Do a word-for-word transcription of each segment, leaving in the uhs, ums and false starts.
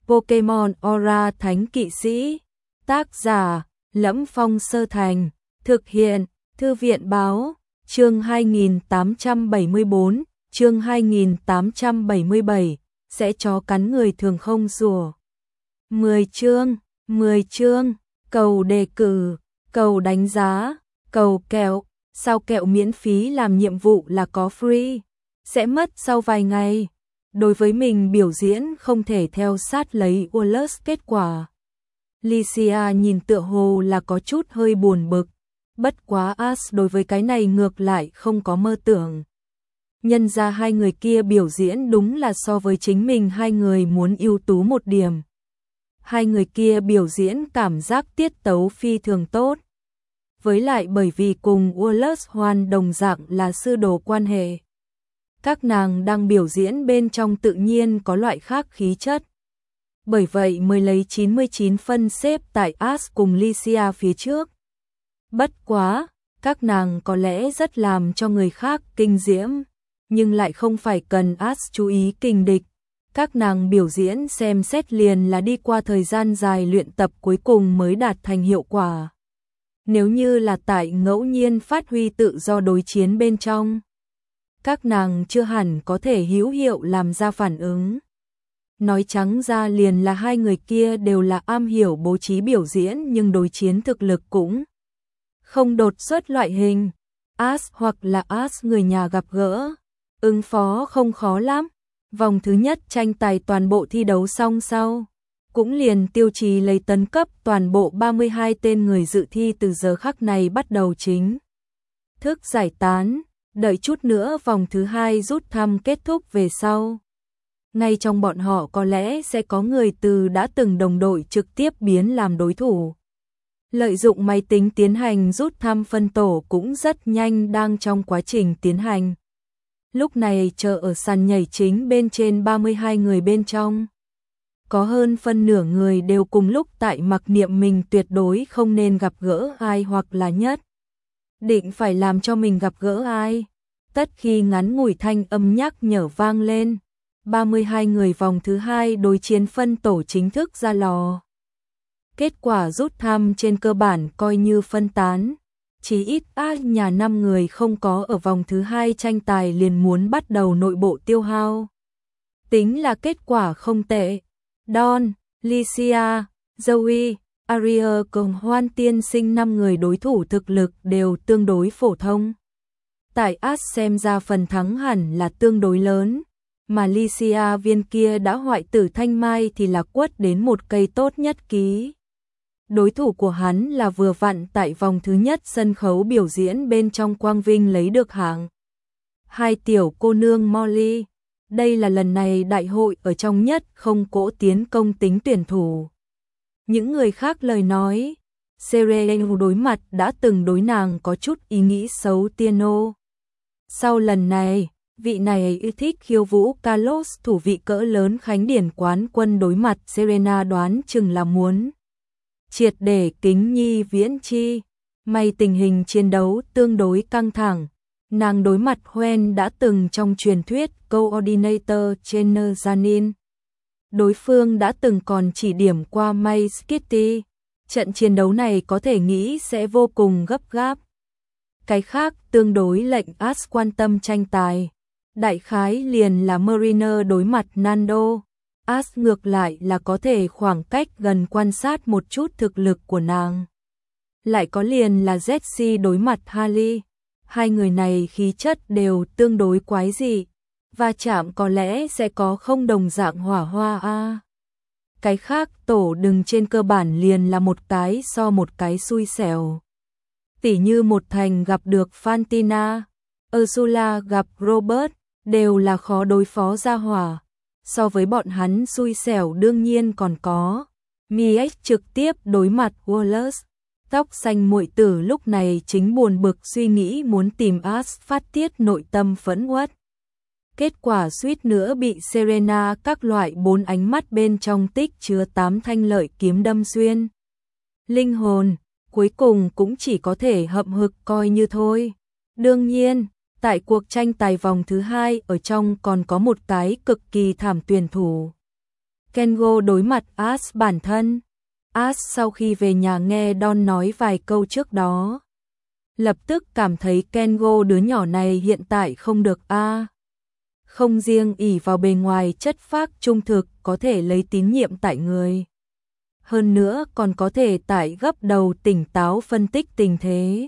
Pokemon Aura Thánh Kỵ Sĩ. Tác giả: Lẫm Phong Sơ Thành. Thực hiện: Thư viện Báo. Chương hai nghìn tám trăm bảy mươi bốn, chương hai nghìn tám trăm bảy mươi bảy, sẽ chó cắn người thường không rùa. mười chương, mười chương, cầu đề cử, cầu đánh giá, cầu kẹo, sao kẹo miễn phí làm nhiệm vụ là có free, sẽ mất sau vài ngày. Đối với mình biểu diễn không thể theo sát lấy Wallace kết quả. Licia nhìn tựa hồ là có chút hơi buồn bực. Bất quá Ash đối với cái này ngược lại không có mơ tưởng. Nhân ra hai người kia biểu diễn đúng là so với chính mình hai người muốn ưu tú một điểm. Hai người kia biểu diễn cảm giác tiết tấu phi thường tốt. Với lại bởi vì cùng Wallace Hoan đồng dạng là sư đồ quan hệ. Các nàng đang biểu diễn bên trong tự nhiên có loại khác khí chất. Bởi vậy mới lấy chín mươi chín phân xếp tại Ash cùng Licia phía trước. Bất quá, các nàng có lẽ rất làm cho người khác kinh diễm, nhưng lại không phải cần Ash chú ý kình địch. Các nàng biểu diễn xem xét liền là đi qua thời gian dài luyện tập cuối cùng mới đạt thành hiệu quả. Nếu như là tại ngẫu nhiên phát huy tự do đối chiến bên trong, các nàng chưa hẳn có thể hữu hiệu làm ra phản ứng. Nói trắng ra liền là hai người kia đều là am hiểu bố trí biểu diễn nhưng đối chiến thực lực cũng không đột xuất loại hình. Ash hoặc là Ash người nhà gặp gỡ, ứng phó không khó lắm. Vòng thứ nhất tranh tài toàn bộ thi đấu xong sau, cũng liền tiêu chí lấy tấn cấp toàn bộ ba mươi hai tên người dự thi từ giờ khắc này bắt đầu chính thức giải tán, đợi chút nữa vòng thứ hai rút thăm kết thúc về sau. Ngay trong bọn họ có lẽ sẽ có người từ đã từng đồng đội trực tiếp biến làm đối thủ. Lợi dụng máy tính tiến hành rút thăm phân tổ cũng rất nhanh đang trong quá trình tiến hành. Lúc này chờ ở sàn nhảy chính bên trên ba mươi hai người bên trong. Có hơn phân nửa người đều cùng lúc tại mặc niệm mình tuyệt đối không nên gặp gỡ ai hoặc là nhất định phải làm cho mình gặp gỡ ai. Tất khi ngắn ngủi thanh âm nhắc nhở vang lên, ba mươi hai người vòng thứ hai đối chiến phân tổ chính thức ra lò. Kết quả rút thăm trên cơ bản coi như phân tán. Chỉ ít á nhà năm người không có ở vòng thứ hai tranh tài liền muốn bắt đầu nội bộ tiêu hao. Tính là kết quả không tệ. Don, Licia, Zoe, Aria cùng Hoan tiên sinh năm người đối thủ thực lực đều tương đối phổ thông. Tại Ash xem ra phần thắng hẳn là tương đối lớn, mà Licia viên kia đã hoại tử thanh mai thì là quất đến một cây tốt nhất ký. Đối thủ của hắn là vừa vặn tại vòng thứ nhất sân khấu biểu diễn bên trong quang vinh lấy được hạng hai tiểu cô nương Molly. Đây là lần này đại hội ở trong nhất không cỗ tiến công tính tuyển thủ. Những người khác lời nói, Serena đối mặt đã từng đối nàng có chút ý nghĩ xấu Tiano. Sau lần này, vị này yêu thích khiêu vũ Carlos thủ vị cỡ lớn Khánh Điển quán quân đối mặt Serena đoán chừng là muốn triệt để kính nhi viễn chi. May tình hình chiến đấu tương đối căng thẳng. Nàng đối mặt Hoen đã từng trong truyền thuyết coordinator Jenner Janin. Đối phương đã từng còn chỉ điểm qua May Skitty. Trận chiến đấu này có thể nghĩ sẽ vô cùng gấp gáp. Cái khác tương đối lệnh Ash quan tâm tranh tài. Đại khái liền là Mariner đối mặt Nando. Ash ngược lại là có thể khoảng cách gần quan sát một chút thực lực của nàng. Lại có liền là Jessie đối mặt Harley. Hai người này khí chất đều tương đối quái dị, và chạm có lẽ sẽ có không đồng dạng hỏa hoa a. À. Cái khác tổ đừng trên cơ bản liền là một cái so một cái xui xẻo. Tỉ như một thành gặp được Fantina, Ursula gặp Robert, đều là khó đối phó ra hỏa. So với bọn hắn xui xẻo đương nhiên còn có Miex trực tiếp đối mặt Wallace. Tóc xanh muội tử lúc này chính buồn bực suy nghĩ muốn tìm Ash phát tiết nội tâm phẫn uất. Kết quả suýt nữa bị Serena các loại bốn ánh mắt bên trong tích chứa tám thanh lợi kiếm đâm xuyên linh hồn, cuối cùng cũng chỉ có thể hậm hực coi như thôi. Đương nhiên, tại cuộc tranh tài vòng thứ hai ở trong còn có một cái cực kỳ thảm tuyển thủ. Kengo đối mặt Ash bản thân. Ash sau khi về nhà nghe Don nói vài câu trước đó, lập tức cảm thấy Kengo đứa nhỏ này hiện tại không được a. À. Không riêng ỷ vào bề ngoài chất phác trung thực có thể lấy tín nhiệm tại người, hơn nữa còn có thể tại gấp đầu tỉnh táo phân tích tình thế.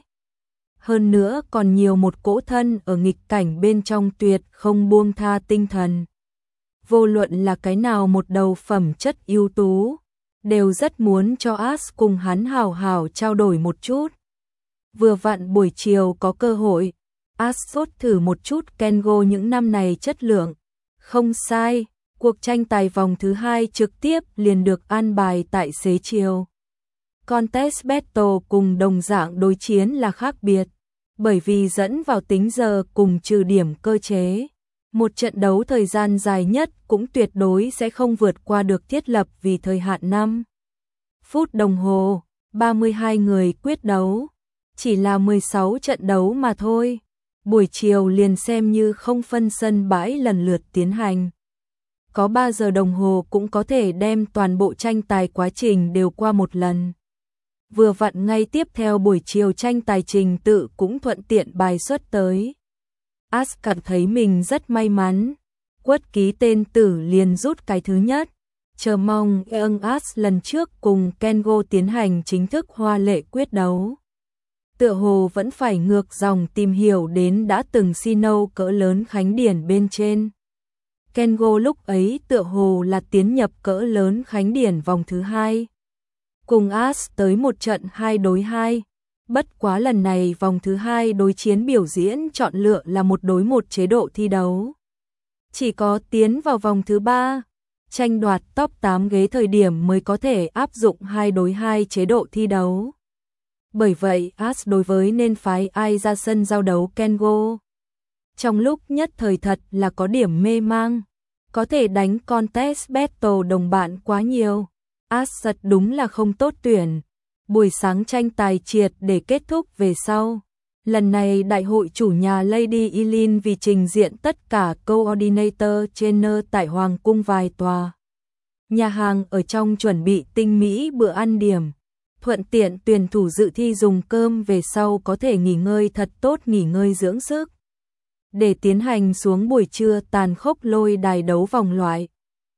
Hơn nữa còn nhiều một cỗ thân ở nghịch cảnh bên trong tuyệt không buông tha tinh thần. Vô luận là cái nào một đầu phẩm chất ưu tú, đều rất muốn cho Ash cùng hắn hào hào trao đổi một chút. Vừa vặn buổi chiều có cơ hội, Ash sốt thử một chút Kengo những năm này chất lượng. Không sai, cuộc tranh tài vòng thứ hai trực tiếp liền được an bài tại xế chiều. Contest Battle cùng đồng dạng đối chiến là khác biệt, bởi vì dẫn vào tính giờ cùng trừ điểm cơ chế. Một trận đấu thời gian dài nhất cũng tuyệt đối sẽ không vượt qua được thiết lập vì thời hạn năm phút đồng hồ, ba mươi hai người quyết đấu. Chỉ là mười sáu trận đấu mà thôi. Buổi chiều liền xem như không phân sân bãi lần lượt tiến hành. Có ba giờ đồng hồ cũng có thể đem toàn bộ tranh tài quá trình đều qua một lần. Vừa vặn ngay tiếp theo buổi chiều tranh tài trình tự cũng thuận tiện bài xuất tới. Ash cảm thấy mình rất may mắn. Quất ký tên tử liền rút cái thứ nhất. Chờ mong Eung Ash lần trước cùng Kengo tiến hành chính thức hoa lệ quyết đấu. Tựa hồ vẫn phải ngược dòng tìm hiểu đến đã từng Sinnoh cỡ lớn khánh điển bên trên. Kengo lúc ấy tựa hồ là tiến nhập cỡ lớn khánh điển vòng thứ hai. Cùng Ash tới một trận hai đối hai. Bất quá lần này vòng thứ hai đối chiến biểu diễn chọn lựa là một đối một chế độ thi đấu. Chỉ có tiến vào vòng thứ ba, tranh đoạt top tám ghế thời điểm mới có thể áp dụng hai đối hai chế độ thi đấu. Bởi vậy Ash đối với nên phái ai ra sân giao đấu Kengo. Trong lúc nhất thời thật là có điểm mê mang, có thể đánh contest battle đồng bạn quá nhiều. Ash thật đúng là không tốt tuyển. Buổi sáng tranh tài triệt để kết thúc về sau. Lần này đại hội chủ nhà Lady Eileen vì trình diện tất cả coordinator trainer tại Hoàng cung vài tòa nhà hàng ở trong chuẩn bị tinh mỹ bữa ăn điểm. Thuận tiện tuyển thủ dự thi dùng cơm về sau có thể nghỉ ngơi thật tốt, nghỉ ngơi dưỡng sức. Để tiến hành xuống buổi trưa tàn khốc lôi đài đấu vòng loại.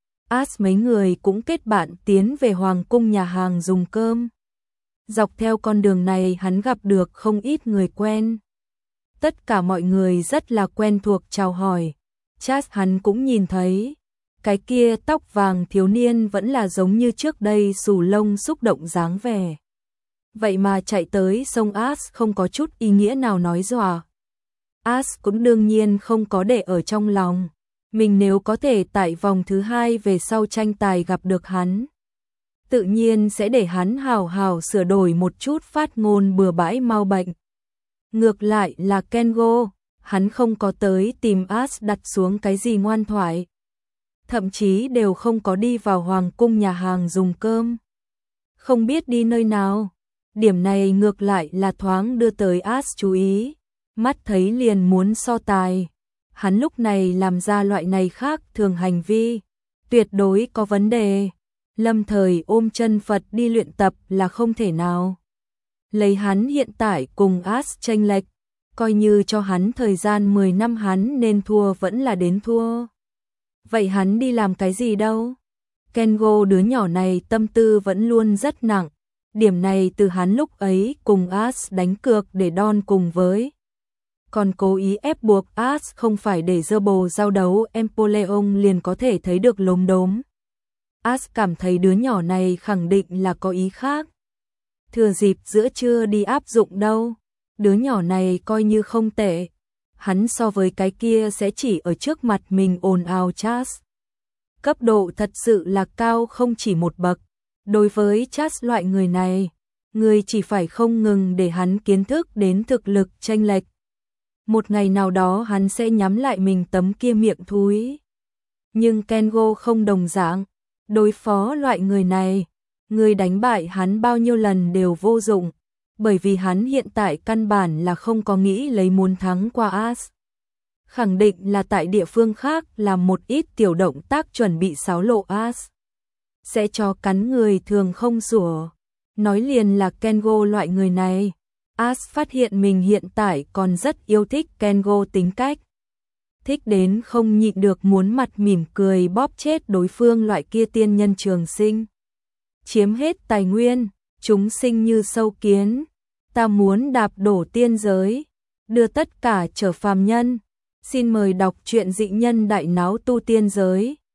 Ash mấy người cũng kết bạn tiến về Hoàng cung nhà hàng dùng cơm. Dọc theo con đường này hắn gặp được không ít người quen. Tất cả mọi người rất là quen thuộc chào hỏi. Chas hắn cũng nhìn thấy. Cái kia tóc vàng thiếu niên vẫn là giống như trước đây, xù lông xúc động dáng vẻ. Vậy mà chạy tới sông Ash không có chút ý nghĩa nào nói dọa. Ash cũng đương nhiên không có để ở trong lòng. Mình nếu có thể tại vòng thứ hai về sau tranh tài gặp được hắn, tự nhiên sẽ để hắn hào hào sửa đổi một chút phát ngôn bừa bãi mau bệnh. Ngược lại là Kengo, hắn không có tới tìm Ash đặt xuống cái gì ngoan thoại. Thậm chí đều không có đi vào Hoàng cung nhà hàng dùng cơm. Không biết đi nơi nào. Điểm này ngược lại là thoáng đưa tới Ash chú ý. Mắt thấy liền muốn so tài. Hắn lúc này làm ra loại này khác thường hành vi, tuyệt đối có vấn đề. Lâm thời ôm chân Phật đi luyện tập là không thể nào. Lấy hắn hiện tại cùng Ash chênh lệch, coi như cho hắn thời gian mười năm hắn nên thua vẫn là đến thua. Vậy hắn đi làm cái gì đâu? Kengo đứa nhỏ này tâm tư vẫn luôn rất nặng. Điểm này từ hắn lúc ấy cùng Ash đánh cược để Don cùng với. Còn cố ý ép buộc Ash không phải để dơ bồ giao đấu Empoleon liền có thể thấy được lốm đốm. Ash cảm thấy đứa nhỏ này khẳng định là có ý khác. Thừa dịp giữa trưa đi áp dụng đâu. Đứa nhỏ này coi như không tệ. Hắn so với cái kia sẽ chỉ ở trước mặt mình ồn ào Chas. Cấp độ thật sự là cao không chỉ một bậc. Đối với Chas loại người này, người chỉ phải không ngừng để hắn kiến thức đến thực lực chênh lệch. Một ngày nào đó hắn sẽ nhắm lại mình tấm kia miệng thúi. Nhưng Kengo không đồng dạng. Đối phó loại người này, người đánh bại hắn bao nhiêu lần đều vô dụng. Bởi vì hắn hiện tại căn bản là không có nghĩ lấy muốn thắng qua Ash. Khẳng định là tại địa phương khác làm một ít tiểu động tác chuẩn bị xáo lộ Ash. sẽ chó cắn người thường không sủa. Nói liền là Kengo loại người này. Ash phát hiện mình hiện tại còn rất yêu thích Kengo tính cách. Thích đến không nhịn được muốn mặt mỉm cười bóp chết đối phương loại kia tiên nhân trường sinh. Chiếm hết tài nguyên, chúng sinh như sâu kiến. Ta muốn đạp đổ tiên giới, đưa tất cả trở phàm nhân. Xin mời đọc truyện Dị Nhân Đại Náo Tu Tiên Giới.